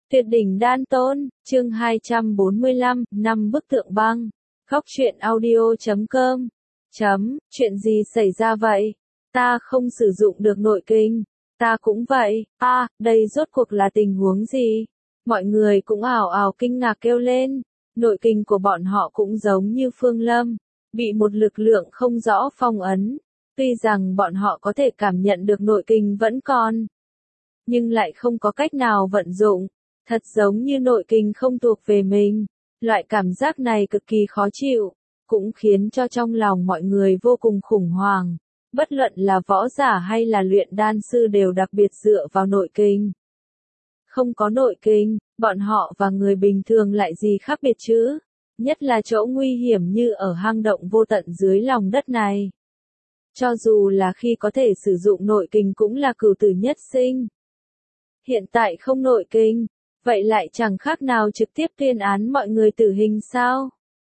Tuyệt đỉnh đan tôn, chương 245, 5 bức tượng băng. Góc truyện audio.com. Chuyện gì xảy ra vậy? Ta không sử dụng được nội kinh. Ta cũng vậy. Đây rốt cuộc là tình huống gì? Mọi người cũng ào ào kinh ngạc kêu lên. Nội kinh của bọn họ cũng giống như Phương Lâm, bị một lực lượng không rõ phong ấn. Tuy rằng bọn họ có thể cảm nhận được nội kinh vẫn còn, nhưng lại không có cách nào vận dụng. Thật giống như nội kinh không thuộc về mình. Loại cảm giác này cực kỳ khó chịu, cũng khiến cho trong lòng mọi người vô cùng khủng hoảng. Bất luận là võ giả hay là luyện đan sư đều đặc biệt dựa vào nội kinh. Không có nội kinh, bọn họ và người bình thường lại gì khác biệt chứ? Nhất là chỗ nguy hiểm như ở hang động vô tận dưới lòng đất này. Cho dù là khi có thể sử dụng nội kinh cũng là cửu tử nhất sinh. Hiện tại không nội kinh, vậy lại chẳng khác nào trực tiếp tuyên án mọi người tử hình sao?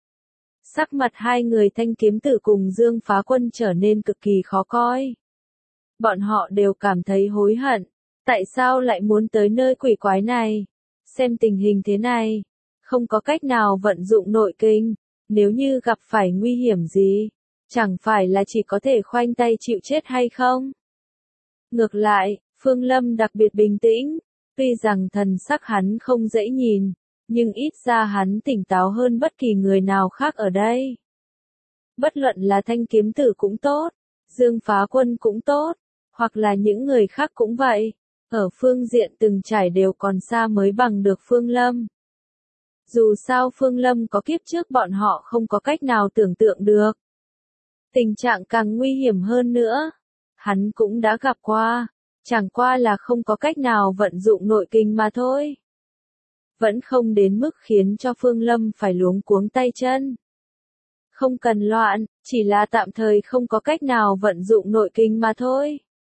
Sắc mặt hai người Thanh Kiếm Tử cùng Dương Phá Quân trở nên cực kỳ khó coi. Bọn họ đều cảm thấy hối hận. Tại sao lại muốn tới nơi quỷ quái này? Xem tình hình thế này, không có cách nào vận dụng nội kinh. Nếu như gặp phải nguy hiểm gì, chẳng phải là chỉ có thể khoanh tay chịu chết hay không? Ngược lại, Phương Lâm đặc biệt bình tĩnh. Tuy rằng thần sắc hắn không dễ nhìn, nhưng ít ra hắn tỉnh táo hơn bất kỳ người nào khác ở đây. Bất luận là Thanh Kiếm Tử cũng tốt, Dương Phá Quân cũng tốt, hoặc là những người khác cũng vậy. Ở phương diện từng trải đều còn xa mới bằng được Phương Lâm. Dù sao Phương Lâm có kiếp trước bọn họ không có cách nào tưởng tượng được. Tình trạng càng nguy hiểm hơn nữa. Hắn cũng đã gặp qua. Chẳng qua là không có cách nào vận dụng nội kinh mà thôi. Vẫn không đến mức khiến cho Phương Lâm phải luống cuống tay chân. Không cần loạn, chỉ là tạm thời không có cách nào vận dụng nội kinh mà thôi.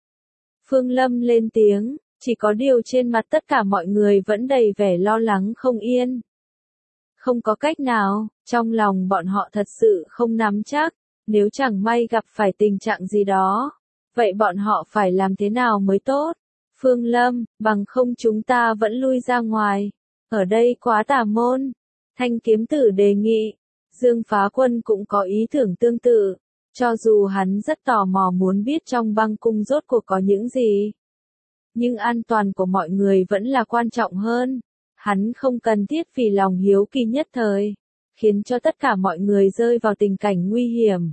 Phương Lâm lên tiếng, chỉ có điều trên mặt tất cả mọi người vẫn đầy vẻ lo lắng không yên. Không có cách nào, trong lòng bọn họ thật sự không nắm chắc, nếu chẳng may gặp phải tình trạng gì đó. Vậy bọn họ phải làm thế nào mới tốt? Phương Lâm, bằng không chúng ta vẫn lui ra ngoài. Ở đây quá tà môn. Thanh Kiếm Tử đề nghị. Dương Phá Quân cũng có ý tưởng tương tự. Cho dù hắn rất tò mò muốn biết trong băng cung rốt cuộc có những gì. Nhưng an toàn của mọi người vẫn là quan trọng hơn. Hắn không cần thiết vì lòng hiếu kỳ nhất thời, khiến cho tất cả mọi người rơi vào tình cảnh nguy hiểm.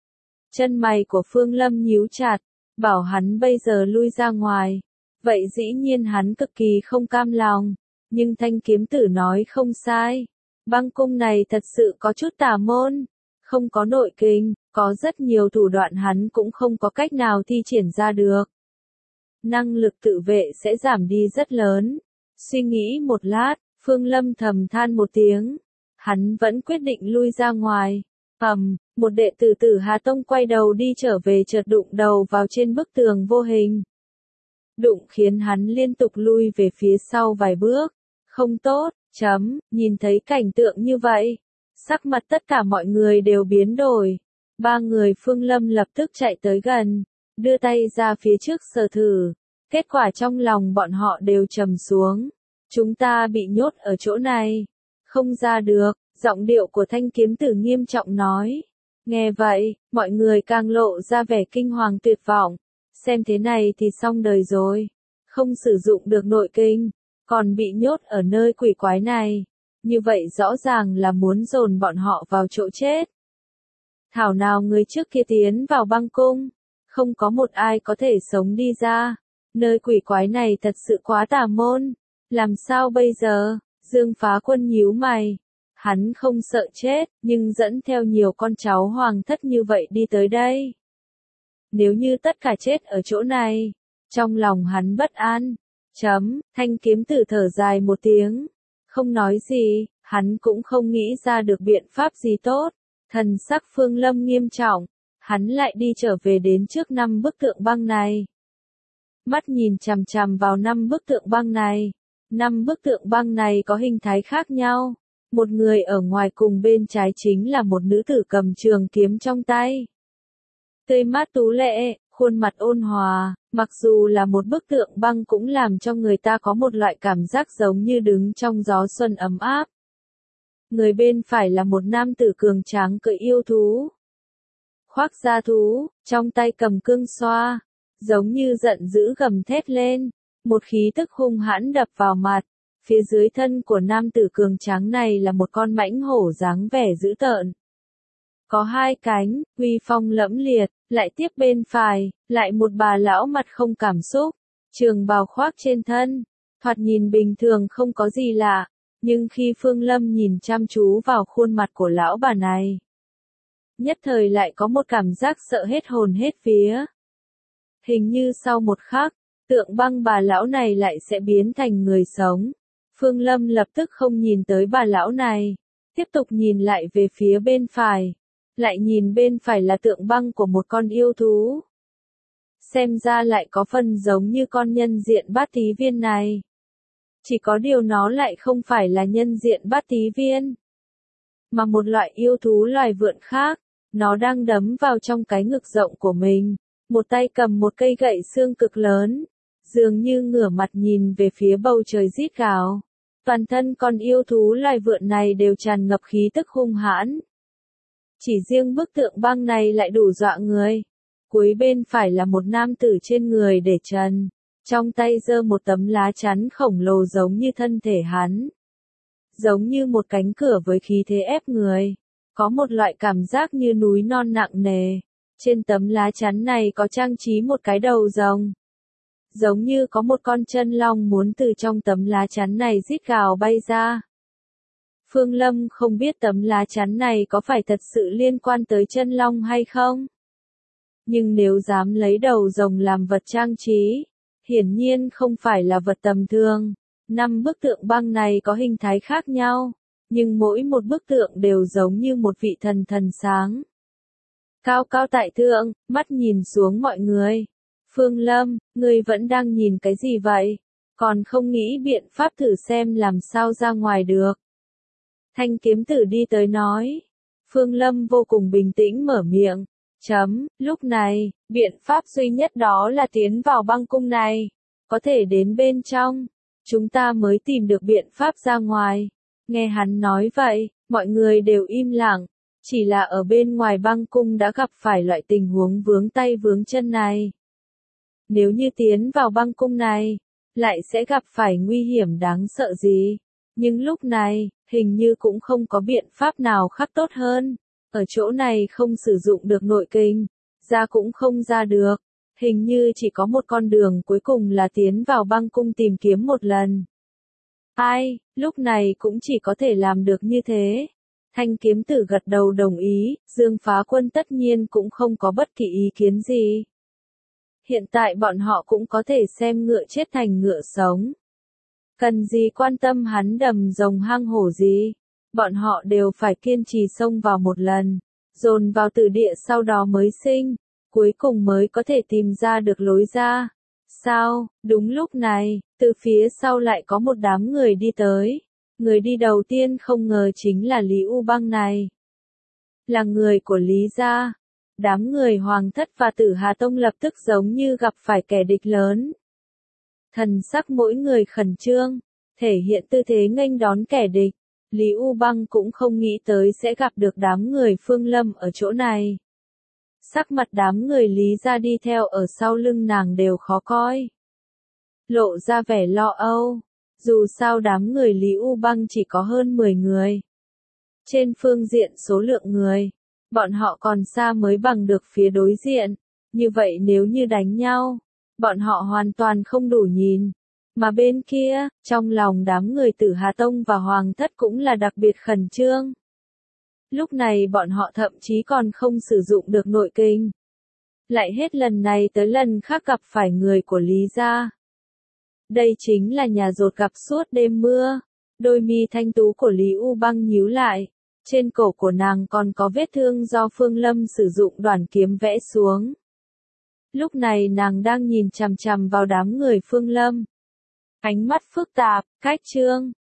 Chân mày của Phương Lâm nhíu chặt. Bảo hắn bây giờ lui ra ngoài. Vậy dĩ nhiên hắn cực kỳ không cam lòng. Nhưng Thanh Kiếm Tử nói không sai. Băng cung này thật sự có chút tà môn. Không có nội kinh, có rất nhiều thủ đoạn hắn cũng không có cách nào thi triển ra được. Năng lực tự vệ sẽ giảm đi rất lớn. Suy nghĩ một lát, Phương Lâm thầm than một tiếng. Hắn vẫn quyết định lui ra ngoài. Một đệ tử Tử Hà Tông quay đầu đi trở về chợt đụng đầu vào trên bức tường vô hình. Đụng khiến hắn liên tục lui về phía sau vài bước. Không tốt, nhìn thấy cảnh tượng như vậy. Sắc mặt tất cả mọi người đều biến đổi. Ba người Phương Lâm lập tức chạy tới gần, đưa tay ra phía trước sờ thử. Kết quả trong lòng bọn họ đều trầm xuống. Chúng ta bị nhốt ở chỗ này. Không ra được, giọng điệu của Thanh Kiếm Tử nghiêm trọng nói. Nghe vậy, mọi người càng lộ ra vẻ kinh hoàng tuyệt vọng. Xem thế này thì xong đời rồi. Không sử dụng được nội kinh, còn bị nhốt ở nơi quỷ quái này. Như vậy rõ ràng là muốn dồn bọn họ vào chỗ chết. Thảo nào người trước kia tiến vào băng cung, không có một ai có thể sống đi ra. Nơi quỷ quái này thật sự quá tà môn. Làm sao bây giờ? Dương Phá Quân nhíu mày. Hắn không sợ chết, nhưng dẫn theo nhiều con cháu hoàng thất như vậy đi tới đây. Nếu như tất cả chết ở chỗ này, trong lòng hắn bất an. Thanh Kiếm Tử thở dài một tiếng. Không nói gì, hắn cũng không nghĩ ra được biện pháp gì tốt. Thần sắc Phương Lâm nghiêm trọng, hắn lại đi trở về đến trước 5 bức tượng băng này. Mắt nhìn chằm chằm vào 5 bức tượng băng này. 5 bức tượng băng này có hình thái khác nhau. Một người ở ngoài cùng bên trái chính là một nữ tử cầm trường kiếm trong tay. Tươi mát tú lệ, khuôn mặt ôn hòa, mặc dù là một bức tượng băng cũng làm cho người ta có một loại cảm giác giống như đứng trong gió xuân ấm áp. Người bên phải là một nam tử cường tráng cưỡi yêu thú. Khoác da thú, trong tay cầm cương xoa, giống như giận dữ gầm thét lên, một khí tức hung hãn đập vào mặt. Phía dưới thân của nam tử cường tráng này là một con mãnh hổ dáng vẻ dữ tợn. Có hai cánh, uy phong lẫm liệt, lại tiếp bên phải, lại một bà lão mặt không cảm xúc, trường bào khoác trên thân, thoạt nhìn bình thường không có gì lạ, nhưng khi Phương Lâm nhìn chăm chú vào khuôn mặt của lão bà này, nhất thời lại có một cảm giác sợ hết hồn hết vía. Hình như sau một khắc, tượng băng bà lão này lại sẽ biến thành người sống. Phương Lâm lập tức không nhìn tới bà lão này, tiếp tục nhìn lại về phía bên phải, lại nhìn bên phải là tượng băng của một con yêu thú. Xem ra lại có phần giống như con nhân diện bát tí viên này. Chỉ có điều nó lại không phải là nhân diện bát tí viên, mà một loại yêu thú loài vượn khác. Nó đang đấm vào trong cái ngực rộng của mình, một tay cầm một cây gậy xương cực lớn, dường như ngửa mặt nhìn về phía bầu trời rít gào. Toàn thân con yêu thú loài vượn này đều tràn ngập khí tức hung hãn. Chỉ riêng bức tượng băng này lại đủ dọa người. Cuối bên phải là một nam tử trên người để trần, trong tay giơ một tấm lá chắn khổng lồ giống như thân thể hắn. Giống như một cánh cửa với khí thế ép người. Có một loại cảm giác như núi non nặng nề. Trên tấm lá chắn này có trang trí một cái đầu rồng. Giống như có một con chân long muốn từ trong tấm lá chắn này rít gào bay ra. Phương Lâm không biết tấm lá chắn này có phải thật sự liên quan tới chân long hay không. Nhưng nếu dám lấy đầu rồng làm vật trang trí, hiển nhiên không phải là vật tầm thường. 5 bức tượng băng này có hình thái khác nhau, nhưng mỗi một bức tượng đều giống như một vị thần thần sáng. Cao cao tại thượng, mắt nhìn xuống mọi người. Phương Lâm, ngươi vẫn đang nhìn cái gì vậy? Còn không nghĩ biện pháp thử xem làm sao ra ngoài được. Thanh kiếm tử đi tới nói. Phương Lâm vô cùng bình tĩnh mở miệng. Lúc này, biện pháp duy nhất đó là tiến vào băng cung này. Có thể đến bên trong. Chúng ta mới tìm được biện pháp ra ngoài. Nghe hắn nói vậy, mọi người đều im lặng. Chỉ là ở bên ngoài băng cung đã gặp phải loại tình huống vướng tay vướng chân này. Nếu như tiến vào băng cung này, lại sẽ gặp phải nguy hiểm đáng sợ gì. Nhưng lúc này, hình như cũng không có biện pháp nào khác tốt hơn. Ở chỗ này không sử dụng được nội kình, ra cũng không ra được. Hình như chỉ có một con đường cuối cùng là tiến vào băng cung tìm kiếm một lần. Ai, lúc này cũng chỉ có thể làm được như thế. Thanh kiếm tử gật đầu đồng ý, Dương Phá Quân tất nhiên cũng không có bất kỳ ý kiến gì. Hiện tại bọn họ cũng có thể xem ngựa chết thành ngựa sống. Cần gì quan tâm hắn đầm rồng hang hổ gì. Bọn họ đều phải kiên trì xông vào một lần, dồn vào tử địa sau đó mới sinh, cuối cùng mới có thể tìm ra được lối ra. Sao, đúng lúc này, từ phía sau lại có một đám người đi tới. Người đi đầu tiên không ngờ chính là Lý U Băng này. Là người của Lý gia. Đám người Hoàng Thất và Tử Hà Tông lập tức giống như gặp phải kẻ địch lớn. Thần sắc mỗi người khẩn trương, thể hiện tư thế nghênh đón kẻ địch. Lý U Băng cũng không nghĩ tới sẽ gặp được đám người Phương Lâm ở chỗ này. Sắc mặt đám người Lý gia đi theo ở sau lưng nàng đều khó coi. Lộ ra vẻ lo âu. Dù sao đám người Lý U Băng chỉ có hơn 10 người. Trên phương diện số lượng người, bọn họ còn xa mới bằng được phía đối diện. Như vậy nếu như đánh nhau, bọn họ hoàn toàn không đủ nhìn. Mà bên kia, trong lòng đám người Tử Hà Tông và Hoàng Thất cũng là đặc biệt khẩn trương. Lúc này bọn họ thậm chí còn không sử dụng được nội kình. Lại hết lần này tới lần khác gặp phải người của Lý gia. Đây chính là nhà dột gặp suốt đêm mưa. Đôi mi thanh tú của Lý U Băng nhíu lại. Trên cổ của nàng còn có vết thương do Phương Lâm sử dụng đoản kiếm vẽ xuống. Lúc này nàng đang nhìn chằm chằm vào đám người Phương Lâm. Ánh mắt phức tạp, cách trương,